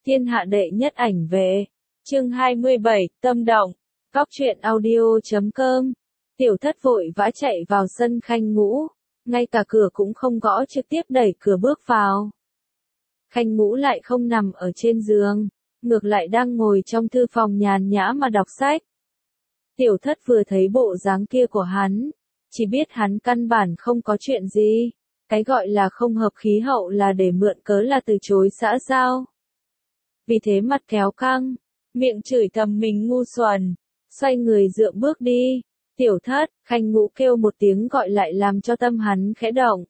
Thiên hạ đệ nhất ảnh vệ. Chương 27, tâm động. Góc truyện audio.com. Tiểu Thất vội vã chạy vào sân Khanh Ngũ, ngay cả cửa cũng không gõ, trực tiếp đẩy cửa bước vào. Khanh Ngũ lại không nằm ở trên giường, ngược lại đang ngồi trong thư phòng nhàn nhã mà đọc sách. Tiểu Thất vừa thấy bộ dáng kia của hắn, chỉ biết hắn căn bản không có chuyện gì. Cái gọi là không hợp khí hậu là để mượn cớ là từ chối xã giao. Vì thế mặt kéo căng, miệng chửi thầm mình ngu xuẩn, xoay người dựa bước đi. Tiểu Thất, Khanh Ngũ kêu một tiếng gọi lại làm cho tâm hắn khẽ động.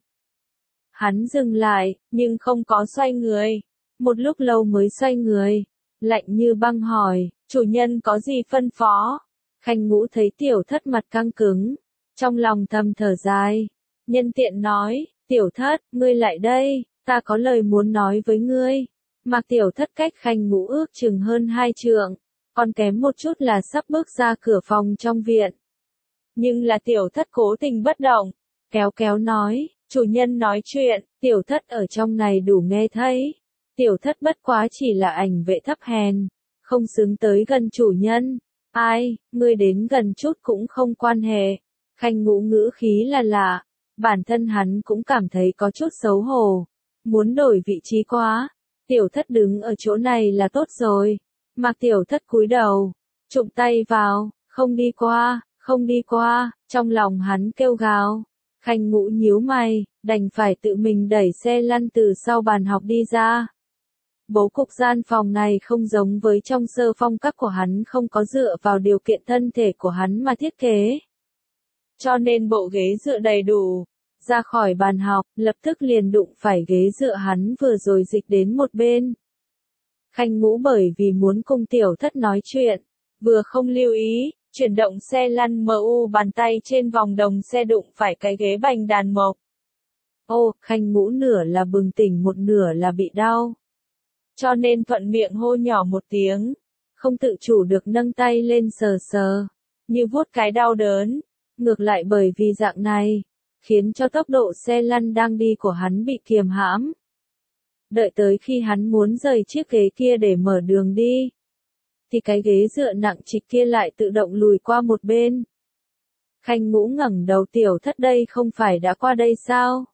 Hắn dừng lại, nhưng không có xoay người. Một lúc lâu mới xoay người, lạnh như băng hỏi, chủ nhân có gì phân phó? Khanh Ngũ thấy Tiểu Thất mặt căng cứng, trong lòng thầm thở dài, nhân tiện nói, Tiểu Thất, ngươi lại đây, ta có lời muốn nói với ngươi. Mặc Tiểu Thất cách Khanh Ngũ ước chừng hơn 2 trượng, còn kém một chút là sắp bước ra cửa phòng trong viện. Nhưng là Tiểu Thất cố tình bất động, kéo kéo nói, chủ nhân nói chuyện, Tiểu Thất ở trong này đủ nghe thấy. Tiểu Thất bất quá chỉ là ảnh vệ thấp hèn, không xứng tới gần chủ nhân. Ai, ngươi đến gần chút cũng không quan hệ. Khanh Ngũ ngữ khí là lạ, bản thân hắn cũng cảm thấy có chút xấu hổ, muốn đổi vị trí quá. Tiểu Thất đứng ở chỗ này là tốt rồi. Mặc Tiểu Thất cúi đầu, trụm tay vào, không đi qua, không đi qua, trong lòng hắn kêu gào. Khanh Ngũ nhíu mày, đành phải tự mình đẩy xe lăn từ sau bàn học đi ra. Bố cục gian phòng này không giống với trong sơ phong cách của hắn, không có dựa vào điều kiện thân thể của hắn mà thiết kế. Cho nên bộ ghế dựa đầy đủ. Ra khỏi bàn học, lập tức liền đụng phải ghế dựa hắn vừa rồi dịch đến một bên. Khanh Ngũ bởi vì muốn cùng Tiểu Thất nói chuyện, vừa không lưu ý, chuyển động xe lăn bàn tay trên vòng đồng xe đụng phải cái ghế bành đàn mộc. Ô, Khanh Ngũ nửa là bừng tỉnh một nửa là bị đau. Cho nên thuận miệng hô nhỏ một tiếng, không tự chủ được nâng tay lên sờ sờ, như vuốt cái đau đớn. Ngược lại bởi vì dạng này, khiến cho tốc độ xe lăn đang đi của hắn bị kiềm hãm. Đợi tới khi hắn muốn rời chiếc ghế kia để mở đường đi, thì cái ghế dựa nặng trịch kia lại tự động lùi qua một bên. Khanh Ngũ ngẩng đầu, Tiểu Thất đây không phải đã qua đây sao?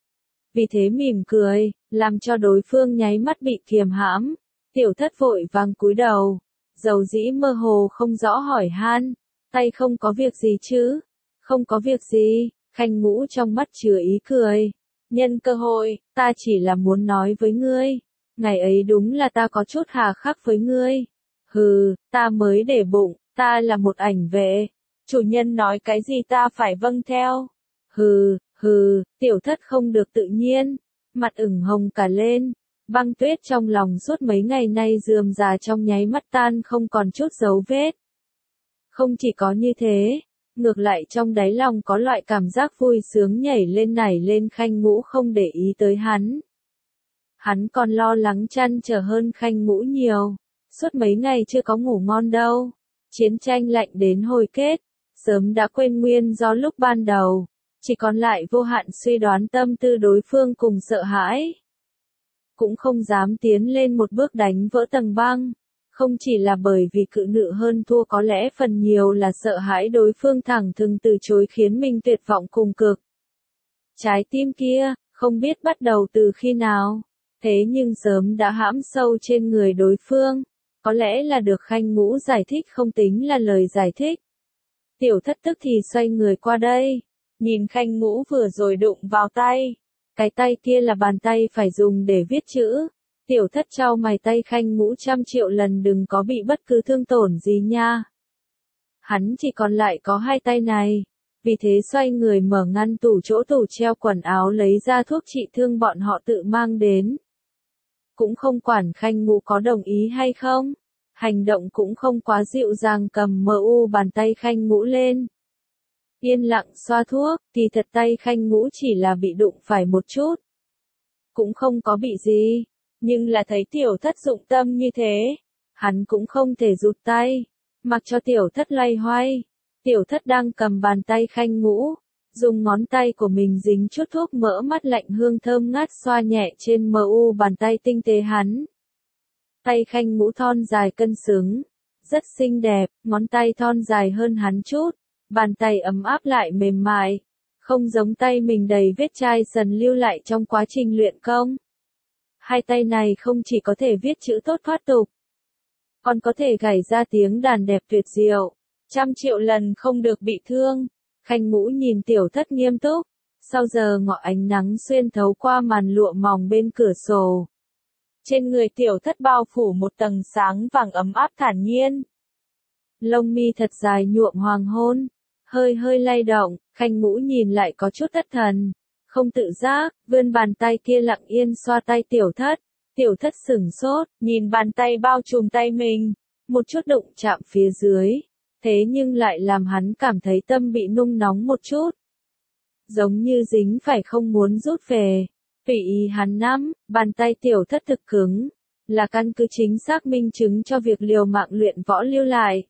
Vì thế mỉm cười, làm cho đối phương nháy mắt bị kiềm hãm. Tiểu Thất vội vàng cúi đầu, dầu dĩ mơ hồ không rõ hỏi han, tay không có việc gì chứ? Không có việc gì. Khanh Ngũ trong mắt chứa ý cười. Nhân cơ hội, ta chỉ là muốn nói với ngươi. Ngày ấy đúng là ta có chút hà khắc với ngươi. Hừ, ta mới để bụng, ta là một ảnh vệ. Chủ nhân nói cái gì ta phải vâng theo. Hừ, Tiểu Thất không được tự nhiên. Mặt ửng hồng cả lên. Băng tuyết trong lòng suốt mấy ngày nay rườm rà trong nháy mắt tan không còn chút dấu vết. Không chỉ có như thế, ngược lại trong đáy lòng có loại cảm giác vui sướng nhảy lên nảy lên. Khanh Ngũ không để ý tới hắn. Hắn còn lo lắng trăn trở hơn Khanh Ngũ nhiều. Suốt mấy ngày chưa có ngủ ngon đâu. Chiến tranh lạnh đến hồi kết, sớm đã quên nguyên do lúc ban đầu. Chỉ còn lại vô hạn suy đoán tâm tư đối phương cùng sợ hãi. Cũng không dám tiến lên một bước đánh vỡ tầng băng. Không chỉ là bởi vì cự nữ hơn thua, có lẽ phần nhiều là sợ hãi đối phương thẳng thừng từ chối khiến mình tuyệt vọng cùng cực. Trái tim kia, không biết bắt đầu từ khi nào, thế nhưng sớm đã hãm sâu trên người đối phương. Có lẽ là được Khanh Ngũ giải thích không tính là lời giải thích. Tiểu Thất tức thì xoay người qua đây, nhìn Khanh Ngũ vừa rồi đụng vào tay. Cái tay kia là bàn tay phải dùng để viết chữ. Tiểu Thất chau mày, tay Khanh Ngũ 100 triệu lần đừng có bị bất cứ thương tổn gì nha. Hắn chỉ còn lại có hai tay này. Vì thế xoay người mở ngăn tủ, chỗ tủ treo quần áo lấy ra thuốc trị thương bọn họ tự mang đến. Cũng không quản Khanh Ngũ có đồng ý hay không. Hành động cũng không quá dịu dàng, cầm bàn tay Khanh Ngũ lên. Yên lặng xoa thuốc, thì thật tay Khanh Ngũ chỉ là bị đụng phải một chút. Cũng không có bị gì. Nhưng là thấy Tiểu Thất dụng tâm như thế, hắn cũng không thể rụt tay, mặc cho Tiểu Thất loay hoay. Tiểu Thất đang cầm bàn tay Khanh Ngũ, dùng ngón tay của mình dính chút thuốc mỡ mắt lạnh hương thơm ngát xoa nhẹ trên bàn tay tinh tế hắn. Tay Khanh Ngũ thon dài cân xứng, rất xinh đẹp, ngón tay thon dài hơn hắn chút, bàn tay ấm áp lại mềm mại, không giống tay mình đầy vết chai sần lưu lại trong quá trình luyện công. Hai tay này không chỉ có thể viết chữ tốt thoát tục, còn có thể gảy ra tiếng đàn đẹp tuyệt diệu, 100.000.000 lần không được bị thương. Khanh Ngũ nhìn Tiểu Thất nghiêm túc, sau giờ ngọ ánh nắng xuyên thấu qua màn lụa mỏng bên cửa sổ. Trên người Tiểu Thất bao phủ một tầng sáng vàng ấm áp thản nhiên. Lông mi thật dài nhuộm hoàng hôn, hơi hơi lay động, Khanh Ngũ nhìn lại có chút thất thần, không tự giác, vươn bàn tay kia lặng yên xoa tay Tiểu Thất. Tiểu Thất sửng sốt, nhìn bàn tay bao trùm tay mình, một chút đụng chạm phía dưới, thế nhưng lại làm hắn cảm thấy tâm bị nung nóng một chút. Giống như dính phải không muốn rút về. Tùy ý hắn nắm, bàn tay Tiểu Thất thực cứng, là căn cứ chính xác minh chứng cho việc liều mạng luyện võ lưu lại.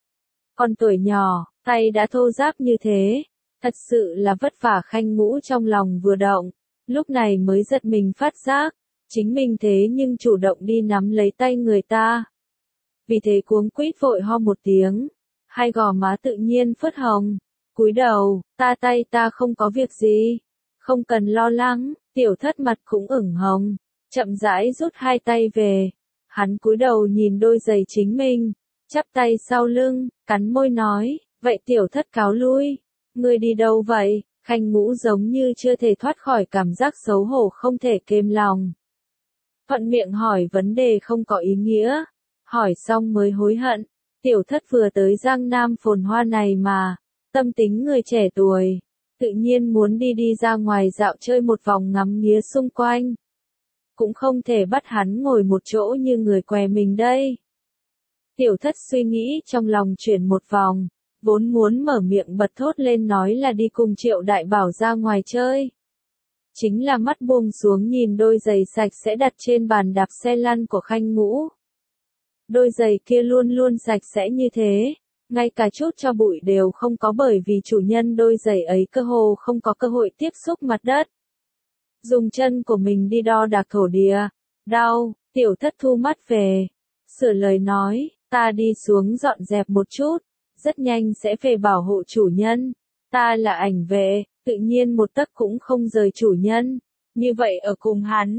Còn tuổi nhỏ, tay đã thô ráp như thế, thật sự là vất vả. Khanh Ngũ trong lòng vừa động, lúc này mới giật mình phát giác, chính mình thế nhưng chủ động đi nắm lấy tay người ta. Vì thế cuống quýt vội ho một tiếng, hai gò má tự nhiên phớt hồng, cúi đầu, tay ta không có việc gì, không cần lo lắng. Tiểu Thất mặt cũng ửng hồng, chậm rãi rút hai tay về, hắn cúi đầu nhìn đôi giày chính mình, chắp tay sau lưng, cắn môi nói, vậy Tiểu Thất cáo lui, ngươi đi đâu vậy? Khanh Ngũ giống như chưa thể thoát khỏi cảm giác xấu hổ không thể kềm lòng. Thuận miệng hỏi vấn đề không có ý nghĩa, hỏi xong mới hối hận, Tiểu Thất vừa tới Giang Nam phồn hoa này mà, tâm tính người trẻ tuổi, tự nhiên muốn đi ra ngoài dạo chơi một vòng ngắm nghía xung quanh. Cũng không thể bắt hắn ngồi một chỗ như người què mình đây. Tiểu Thất suy nghĩ trong lòng chuyển một vòng, vốn muốn mở miệng bật thốt lên nói là đi cùng Triệu Đại Bảo ra ngoài chơi. Chính là mắt buông xuống nhìn đôi giày sạch sẽ đặt trên bàn đạp xe lăn của Khanh Ngũ. Đôi giày kia luôn luôn sạch sẽ như thế, ngay cả chút cho bụi đều không có bởi vì chủ nhân đôi giày ấy cơ hồ không có cơ hội tiếp xúc mặt đất. Dùng chân của mình đi đo đạc thổ địa, đau. Tiểu Thất thu mắt về, sửa lời nói, ta đi xuống dọn dẹp một chút, rất nhanh sẽ về bảo hộ chủ nhân, ta là ảnh vệ, tự nhiên một tấc cũng không rời chủ nhân, như vậy ở cùng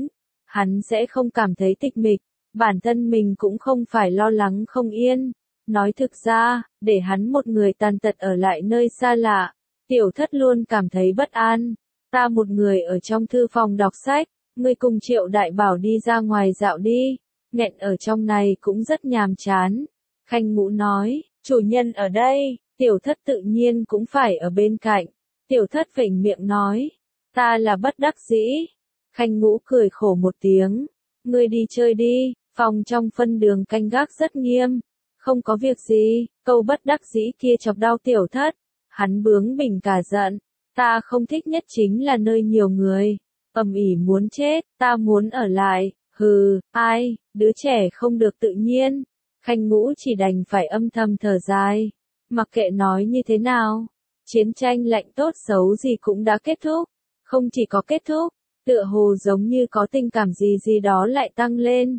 hắn sẽ không cảm thấy tịch mịch, bản thân mình cũng không phải lo lắng không yên. Nói thực ra, để hắn một người tàn tật ở lại nơi xa lạ, Tiểu Thất luôn cảm thấy bất an. Ta một người ở trong thư phòng đọc sách, ngươi cùng Triệu Đại Bảo đi ra ngoài dạo đi, nghẹn ở trong này cũng rất nhàm chán. Khanh Ngũ nói, chủ nhân ở đây, Tiểu Thất tự nhiên cũng phải ở bên cạnh. Tiểu Thất vểnh miệng nói, ta là bất đắc dĩ. Khanh Ngũ cười khổ một tiếng, ngươi đi chơi đi, phòng trong phân đường canh gác rất nghiêm. Không có việc gì, câu bất đắc dĩ kia chọc đau Tiểu Thất. Hắn bướng bỉnh cả giận, ta không thích nhất chính là nơi nhiều người, ầm ĩ muốn chết, ta muốn ở lại, hừ, ai, đứa trẻ không được tự nhiên. Khanh Ngũ chỉ đành phải âm thầm thở dài, mặc kệ nói như thế nào, chiến tranh lạnh tốt xấu gì cũng đã kết thúc, không chỉ có kết thúc, tựa hồ giống như có tình cảm gì gì đó lại tăng lên.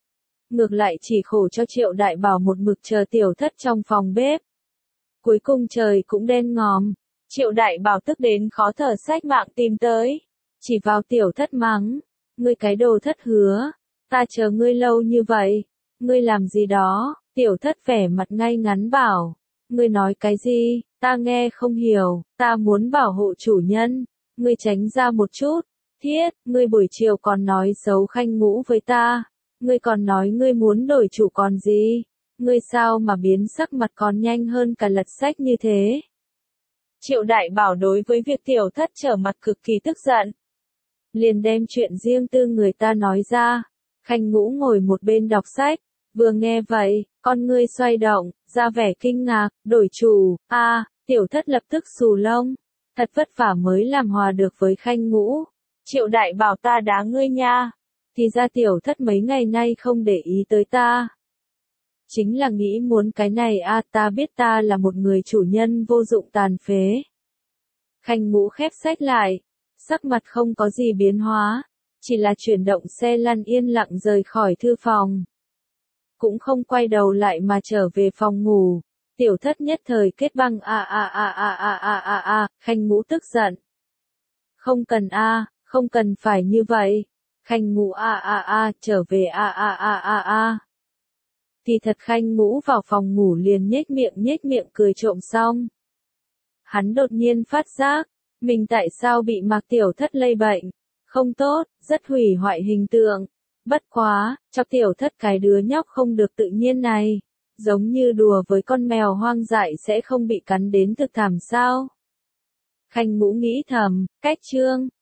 Ngược lại chỉ khổ cho Triệu Đại Bảo một mực chờ Tiểu Thất trong phòng bếp. Cuối cùng trời cũng đen ngòm, Triệu Đại Bảo tức đến khó thở xách mạng tìm tới, chỉ vào Tiểu Thất mắng, ngươi cái đồ thất hứa, ta chờ ngươi lâu như vậy, ngươi làm gì đó? Tiểu Thất vẻ mặt ngay ngắn bảo, ngươi nói cái gì, ta nghe không hiểu, ta muốn bảo hộ chủ nhân, ngươi tránh ra một chút. Thiết, ngươi buổi chiều còn nói xấu Khanh Ngũ với ta, ngươi còn nói ngươi muốn đổi chủ còn gì, ngươi sao mà biến sắc mặt còn nhanh hơn cả lật sách như thế. Triệu Đại Bảo đối với việc Tiểu Thất trở mặt cực kỳ tức giận, liền đem chuyện riêng tư người ta nói ra. Khanh Ngũ ngồi một bên đọc sách, vừa nghe vậy, con ngươi xoay động, ra vẻ kinh ngạc, đổi chủ, Tiểu Thất lập tức xù lông, thật vất vả mới làm hòa được với Khanh Ngũ. Triệu Đại Bảo ta đá ngươi nha, thì ra Tiểu Thất mấy ngày nay không để ý tới ta. Chính là nghĩ muốn cái này ta biết ta là một người chủ nhân vô dụng tàn phế. Khanh Ngũ khép sách lại, sắc mặt không có gì biến hóa, chỉ là chuyển động xe lăn yên lặng rời khỏi thư phòng. cũng không quay đầu lại mà trở về phòng ngủ. Tiểu thất nhất thời kết băng Khanh Ngũ tức giận. Không cần không cần phải như vậy. Khanh Ngũ trở về Thì thật Khanh Ngũ vào phòng ngủ liền nhếch miệng cười trộm xong. Hắn đột nhiên phát giác, mình tại sao bị Mạc Tiểu Thất lây bệnh. Không tốt, rất hủy hoại hình tượng. Bất quá, cho Tiểu Thất cái đứa nhóc không được tự nhiên này. Giống như đùa với con mèo hoang dại sẽ không bị cắn đến thực thảm sao. Khanh Ngũ nghĩ thầm, cách chương.